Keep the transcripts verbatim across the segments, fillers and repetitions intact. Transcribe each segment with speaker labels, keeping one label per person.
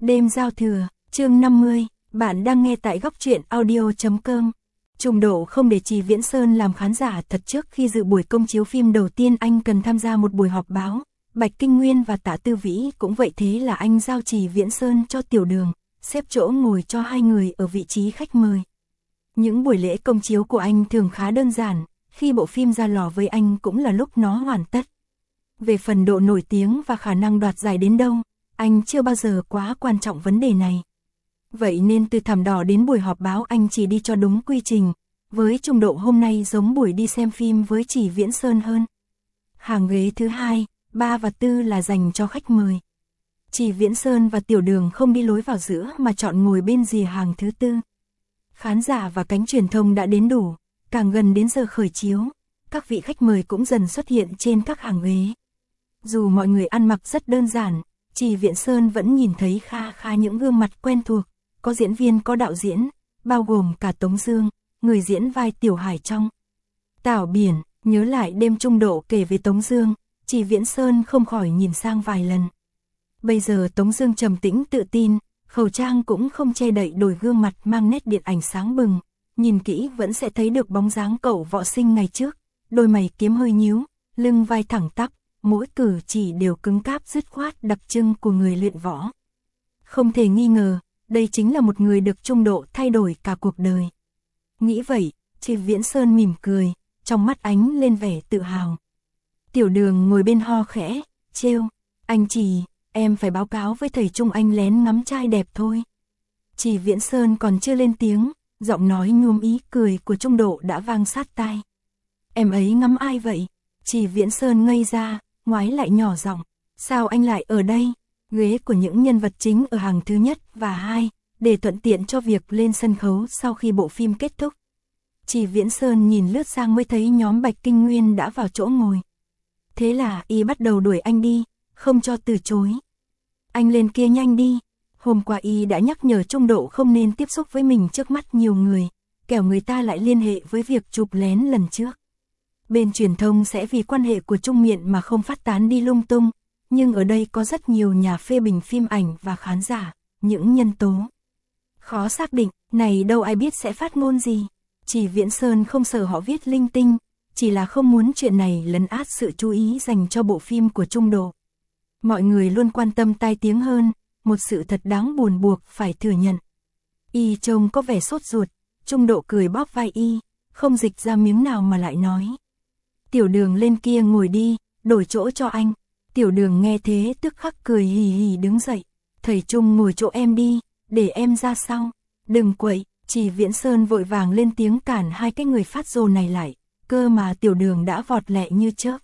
Speaker 1: Đêm giao thừa, chương năm mươi, bạn đang nghe tại góc truyện audio chấm com. Trùng độ không để Trì Viễn Sơn làm khán giả thật. Trước khi dự buổi công chiếu phim đầu tiên anh cần tham gia một buổi họp báo. Bạch Kinh Nguyên và Tạ Tư Vĩ cũng vậy, thế là anh giao Trì Viễn Sơn cho Tiểu Đường, xếp chỗ ngồi cho hai người ở vị trí khách mời. Những buổi lễ công chiếu của anh thường khá đơn giản, khi bộ phim ra lò với anh cũng là lúc nó hoàn tất. Về phần độ nổi tiếng và khả năng đoạt giải đến đâu, anh chưa bao giờ quá quan trọng vấn đề này. Vậy nên từ thảm đỏ đến buổi họp báo anh chỉ đi cho đúng quy trình, với Trùng độ hôm nay giống buổi đi xem phim với Trì Viễn Sơn hơn. Hàng ghế thứ hai, ba và tư là dành cho khách mời. Trì Viễn Sơn và Tiểu Đường không đi lối vào giữa mà chọn ngồi bên rìa hàng thứ tư. Khán giả và cánh truyền thông đã đến đủ, càng gần đến giờ khởi chiếu, các vị khách mời cũng dần xuất hiện trên các hàng ghế. Dù mọi người ăn mặc rất đơn giản, Trì Viễn Sơn vẫn nhìn thấy kha kha những gương mặt quen thuộc, có diễn viên có đạo diễn, bao gồm cả Tống Dương, người diễn vai Tiểu Hải trong Tảo Biển. Nhớ lại đêm Trùng độ kể về Tống Dương, Trì Viễn Sơn không khỏi nhìn sang vài lần. Bây giờ Tống Dương trầm tĩnh tự tin, khẩu trang cũng không che đậy đôi gương mặt mang nét điện ảnh sáng bừng, nhìn kỹ vẫn sẽ thấy được bóng dáng cậu võ sinh ngày trước, đôi mày kiếm hơi nhíu, lưng vai thẳng tắp, mỗi cử chỉ đều cứng cáp dứt khoát đặc trưng của người luyện võ. Không thể nghi ngờ, đây chính là một người được Trùng độ thay đổi cả cuộc đời. Nghĩ vậy, Trì Viễn Sơn mỉm cười, trong mắt ánh lên vẻ tự hào. Tiểu Đường ngồi bên ho khẽ, trêu, anh Trì, em phải báo cáo với thầy Trung anh lén ngắm trai đẹp thôi. Trì Viễn Sơn còn chưa lên tiếng, giọng nói nhuốm ý cười của Trùng độ đã vang sát tai. Em ấy ngắm ai vậy? Trì Viễn Sơn ngây ra, ngoái lại nhỏ giọng, sao anh lại ở đây? Ghế của những nhân vật chính ở hàng thứ nhất và hai, để thuận tiện cho việc lên sân khấu sau khi bộ phim kết thúc. Trì Viễn Sơn nhìn lướt sang mới thấy nhóm Bạch Kinh Nguyên đã vào chỗ ngồi. Thế là y bắt đầu đuổi anh đi, không cho từ chối. Anh lên kia nhanh đi, hôm qua y đã nhắc nhở Trùng độ không nên tiếp xúc với mình trước mắt nhiều người, kẻo người ta lại liên hệ với việc chụp lén lần trước. Bên truyền thông sẽ vì quan hệ của Trung Miện mà không phát tán đi lung tung, nhưng ở đây có rất nhiều nhà phê bình phim ảnh và khán giả, những nhân tố khó xác định, này đâu ai biết sẽ phát ngôn gì. Trì Viễn Sơn không sợ họ viết linh tinh, chỉ là không muốn chuyện này lấn át sự chú ý dành cho bộ phim của Trùng độ. Mọi người luôn quan tâm tai tiếng hơn, một sự thật đáng buồn buộc phải thừa nhận. Y trông có vẻ sốt ruột, Trùng độ cười bóp vai y, không dịch ra miếng nào mà lại nói. Tiểu Đường lên kia ngồi đi, đổi chỗ cho anh. Tiểu Đường nghe thế tức khắc cười hì hì đứng dậy. Thầy Trung ngồi chỗ em đi, để em ra sau. Đừng quậy, Trì Viễn Sơn vội vàng lên tiếng cản hai cái người phát rồ này lại, cơ mà Tiểu Đường đã vọt lẹ như chớp.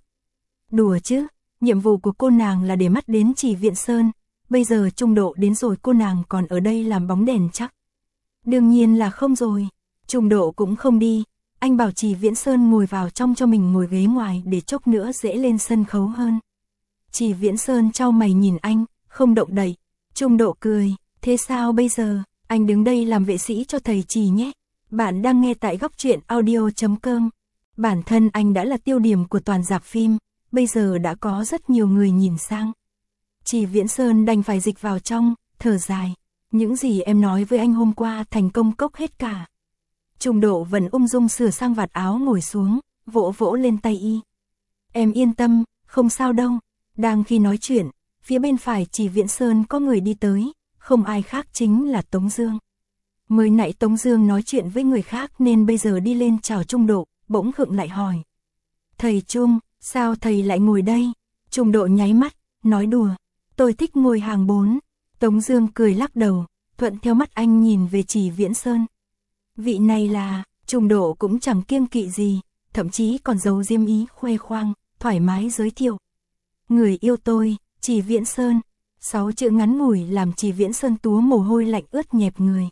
Speaker 1: Đùa chứ, nhiệm vụ của cô nàng là để mắt đến Trì Viễn Sơn, bây giờ Trùng độ đến rồi cô nàng còn ở đây làm bóng đèn chắc. Đương nhiên là không rồi, Trùng độ cũng không đi. Anh bảo Trì Viễn Sơn ngồi vào trong cho mình ngồi ghế ngoài để chốc nữa dễ lên sân khấu hơn. Trì Viễn Sơn chau mày nhìn anh, không động đậy. Trùng độ cười, thế sao bây giờ, anh đứng đây làm vệ sĩ cho thầy Trì nhé. Bạn đang nghe tại góc truyện audio chấm com. Bản thân anh đã là tiêu điểm của toàn rạp phim, bây giờ đã có rất nhiều người nhìn sang. Trì Viễn Sơn đành phải dịch vào trong, thở dài. Những gì em nói với anh hôm qua thành công cốc hết cả. Trùng độ vẫn ung dung sửa sang vạt áo ngồi xuống, vỗ vỗ lên tay y. Em yên tâm, không sao đâu. Đang khi nói chuyện, phía bên phải Trì Viễn Sơn có người đi tới, không ai khác chính là Tống Dương. Mới nãy Tống Dương nói chuyện với người khác nên bây giờ đi lên chào Trùng độ, bỗng khựng lại hỏi. Thầy Trung, sao thầy lại ngồi đây? Trùng độ nháy mắt, nói đùa, tôi thích ngồi hàng bốn. Tống Dương cười lắc đầu, thuận theo mắt anh nhìn về Trì Viễn Sơn. Vị này là, Trùng độ cũng chẳng kiêng kỵ gì, thậm chí còn giấu diêm ý khoe khoang, thoải mái giới thiệu. Người yêu tôi, Trì Viễn Sơn. Sáu chữ ngắn ngủi làm Trì Viễn Sơn túa mồ hôi lạnh ướt nhẹp người.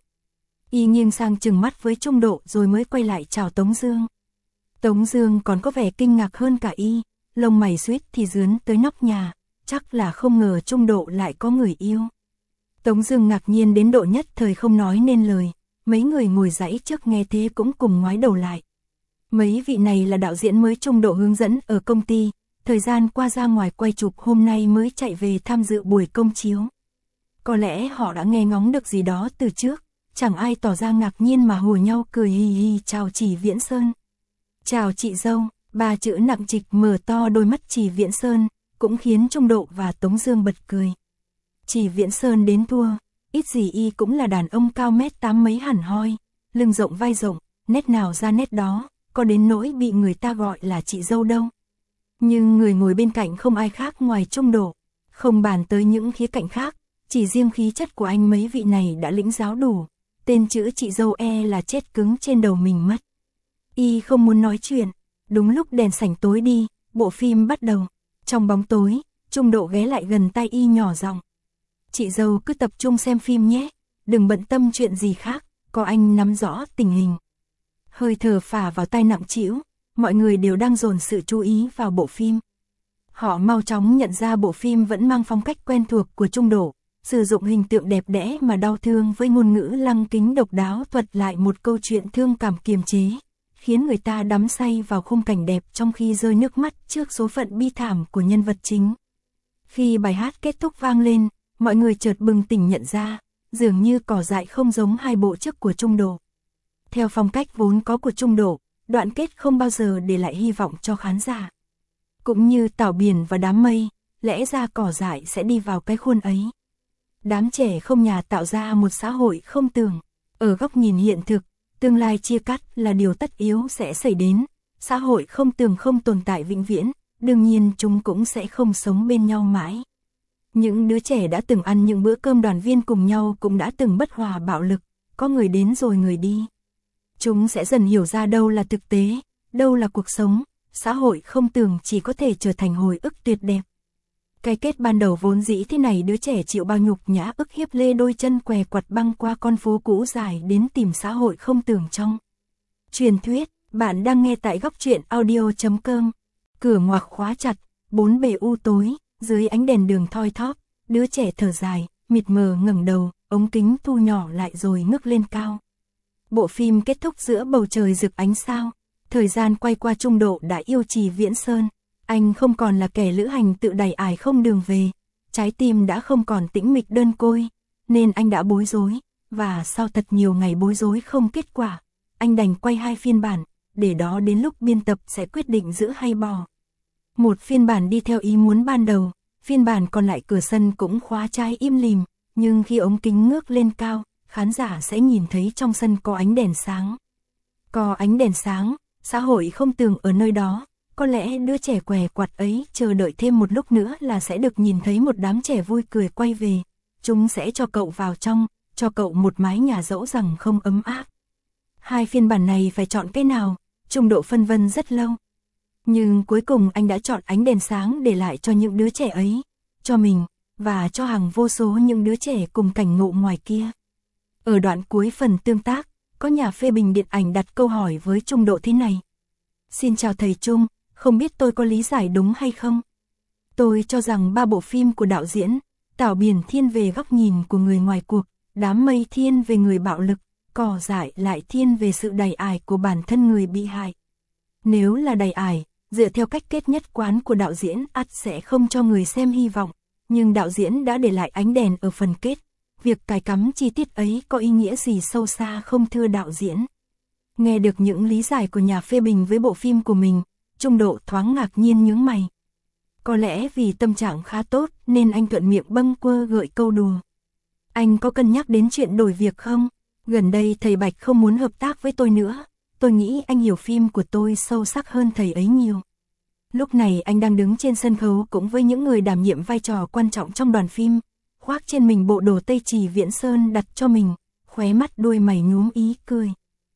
Speaker 1: Y nghiêng sang chừng mắt với Trùng độ rồi mới quay lại chào Tống Dương. Tống Dương còn có vẻ kinh ngạc hơn cả y, lông mày suýt thì dướn tới nóc nhà, chắc là không ngờ Trùng độ lại có người yêu. Tống Dương ngạc nhiên đến độ nhất thời không nói nên lời. Mấy người ngồi dãy trước nghe thế cũng cùng ngoái đầu lại. Mấy vị này là đạo diễn mới Trùng độ hướng dẫn ở công ty, thời gian qua ra ngoài quay chụp hôm nay mới chạy về tham dự buổi công chiếu. Có lẽ họ đã nghe ngóng được gì đó từ trước, chẳng ai tỏ ra ngạc nhiên mà hùa nhau cười hì hì chào Chỉ Viễn Sơn. Chào chị dâu, ba chữ nặng trịch mở to đôi mắt Chỉ Viễn Sơn, cũng khiến Trung Độ và Tống Dương bật cười. Chỉ Viễn Sơn đến thua, ít gì y cũng là đàn ông cao mét tám mấy hẳn hoi, lưng rộng vai rộng, nét nào ra nét đó, có đến nỗi bị người ta gọi là chị dâu đâu. Nhưng người ngồi bên cạnh không ai khác ngoài Trung Độ, không bàn tới những khía cạnh khác, chỉ riêng khí chất của anh mấy vị này đã lĩnh giáo đủ, tên chữ chị dâu e là chết cứng trên đầu mình mất. Y không muốn nói chuyện, đúng lúc đèn sảnh tối đi, bộ phim bắt đầu. Trong bóng tối, Trung Độ ghé lại gần tai y nhỏ giọng. Chị dâu cứ tập trung xem phim nhé, đừng bận tâm chuyện gì khác, có anh nắm rõ tình hình. Hơi thở phả vào tai nặng trĩu, mọi người đều đang dồn sự chú ý vào bộ phim. Họ mau chóng nhận ra bộ phim vẫn mang phong cách quen thuộc của Trung Độ, sử dụng hình tượng đẹp đẽ mà đau thương với ngôn ngữ lăng kính độc đáo thuật lại một câu chuyện thương cảm kiềm chế, khiến người ta đắm say vào khung cảnh đẹp trong khi rơi nước mắt trước số phận bi thảm của nhân vật chính. Khi bài hát kết thúc vang lên, mọi người chợt bừng tỉnh nhận ra, dường như Cỏ Dại không giống hai bộ trước của Trung Độ. Theo phong cách vốn có của Trung Độ, đoạn kết không bao giờ để lại hy vọng cho khán giả. Cũng như Tảo Biển và Đám Mây, lẽ ra Cỏ Dại sẽ đi vào cái khuôn ấy. Đám trẻ không nhà tạo ra một xã hội không tưởng, ở góc nhìn hiện thực, tương lai chia cắt là điều tất yếu sẽ xảy đến, xã hội không tưởng không tồn tại vĩnh viễn, đương nhiên chúng cũng sẽ không sống bên nhau mãi. Những đứa trẻ đã từng ăn những bữa cơm đoàn viên cùng nhau cũng đã từng bất hòa bạo lực, có người đến rồi người đi. Chúng sẽ dần hiểu ra đâu là thực tế, đâu là cuộc sống, xã hội không tưởng chỉ có thể trở thành hồi ức tuyệt đẹp. Cái kết ban đầu vốn dĩ thế này, đứa trẻ chịu bao nhục nhã ức hiếp lê đôi chân què quặt băng qua con phố cũ dài đến tìm xã hội không tưởng trong truyền thuyết. Bạn đang nghe tại góc truyện audio chấm com. Cửa ngoặc khóa chặt, bốn bề u tối, dưới ánh đèn đường thoi thóp, đứa trẻ thở dài, mịt mờ ngẩng đầu, ống kính thu nhỏ lại rồi ngước lên cao. Bộ phim kết thúc giữa bầu trời rực ánh sao, thời gian quay qua Trung Độ đã yêu Chỉ Viễn Sơn. Anh không còn là kẻ lữ hành tự đày ải không đường về, trái tim đã không còn tĩnh mịch đơn côi, nên anh đã bối rối, và sau thật nhiều ngày bối rối không kết quả, anh đành quay hai phiên bản, để đó đến lúc biên tập sẽ quyết định giữ hay bỏ. Một phiên bản đi theo ý muốn ban đầu, phiên bản còn lại cửa sân cũng khóa trái im lìm, nhưng khi ống kính ngước lên cao, khán giả sẽ nhìn thấy trong sân có ánh đèn sáng. Có ánh đèn sáng, xã hội không tưởng ở nơi đó. Có lẽ đứa trẻ què quặt ấy chờ đợi thêm một lúc nữa là sẽ được nhìn thấy một đám trẻ vui cười quay về. Chúng sẽ cho cậu vào trong, cho cậu một mái nhà dẫu rằng không ấm áp. Hai phiên bản này phải chọn cái nào? Trung Độ phân vân rất lâu. Nhưng cuối cùng anh đã chọn ánh đèn sáng để lại cho những đứa trẻ ấy, cho mình, và cho hàng vô số những đứa trẻ cùng cảnh ngộ ngoài kia. Ở đoạn cuối phần tương tác, có nhà phê bình điện ảnh đặt câu hỏi với Trung Độ thế này. Xin chào thầy Trung. Không biết tôi có lý giải đúng hay không? Tôi cho rằng ba bộ phim của đạo diễn, Tảo Biển thiên về góc nhìn của người ngoài cuộc, Đám Mây thiên về người bạo lực, Cỏ Dại lại thiên về sự đày ải của bản thân người bị hại. Nếu là đày ải, dựa theo cách kết nhất quán của đạo diễn ắt sẽ không cho người xem hy vọng, nhưng đạo diễn đã để lại ánh đèn ở phần kết. Việc cài cắm chi tiết ấy có ý nghĩa gì sâu xa không thưa đạo diễn? Nghe được những lý giải của nhà phê bình với bộ phim của mình, Trung Độ thoáng ngạc nhiên nhướng mày. Có lẽ vì tâm trạng khá tốt nên anh thuận miệng bâng quơ gợi câu đùa. Anh có cân nhắc đến chuyện đổi việc không? Gần đây thầy Bạch không muốn hợp tác với tôi nữa. Tôi nghĩ anh hiểu phim của tôi sâu sắc hơn thầy ấy nhiều. Lúc này anh đang đứng trên sân khấu cũng với những người đảm nhiệm vai trò quan trọng trong đoàn phim, khoác trên mình bộ đồ tây Chỉ Viễn Sơn đặt cho mình, khóe mắt đuôi mày nhúm ý cười.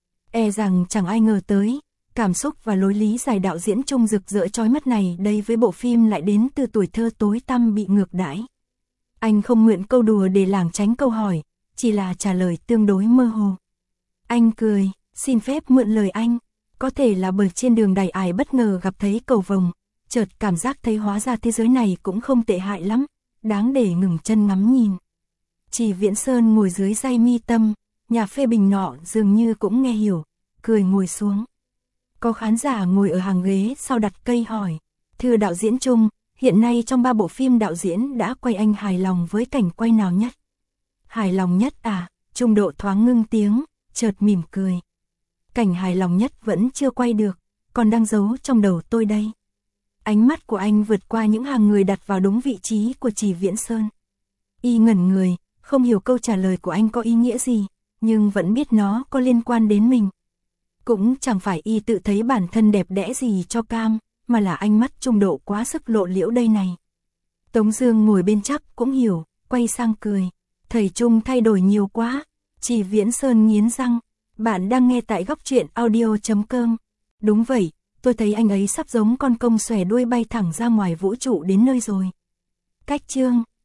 Speaker 1: E rằng chẳng ai ngờ tới, cảm xúc và lối lý giải đạo diễn Trung rực rỡ chói mắt này đây với bộ phim lại đến từ tuổi thơ tối tăm bị ngược đãi. Anh không mượn câu đùa để lảng tránh câu hỏi, chỉ là trả lời tương đối mơ hồ. Anh cười, xin phép mượn lời anh, có thể là bởi trên đường đày ải bất ngờ gặp thấy cầu vồng, chợt cảm giác thấy hóa ra thế giới này cũng không tệ hại lắm, đáng để ngừng chân ngắm nhìn. Chỉ Viễn Sơn ngồi dưới dây mi tâm, nhà phê bình nọ dường như cũng nghe hiểu, cười ngồi xuống. Có khán giả ngồi ở hàng ghế sau đặt cây hỏi, thưa đạo diễn Trung, hiện nay trong ba bộ phim đạo diễn đã quay anh hài lòng với cảnh quay nào nhất? Hài lòng nhất à? Trung Độ thoáng ngưng tiếng, chợt mỉm cười. Cảnh hài lòng nhất vẫn chưa quay được, còn đang giấu trong đầu tôi đây. Ánh mắt của anh vượt qua những hàng người đặt vào đúng vị trí của Trì Viễn Sơn. Y ngẩn người, không hiểu câu trả lời của anh có ý nghĩa gì, nhưng vẫn biết nó có liên quan đến mình. Cũng chẳng phải Y tự thấy bản thân đẹp đẽ gì cho cam, mà là ánh mắt Trung Độ quá sức lộ liễu đây này. Tống Dương ngồi bên chắc cũng hiểu, quay sang cười. Thầy Trung thay đổi nhiều quá. Trì Viễn Sơn nghiến răng. Bạn đang nghe tại góc truyện audio chấm com. Đúng vậy, tôi thấy anh ấy sắp giống con công xòe đuôi bay thẳng ra ngoài vũ trụ đến nơi rồi. Cách chương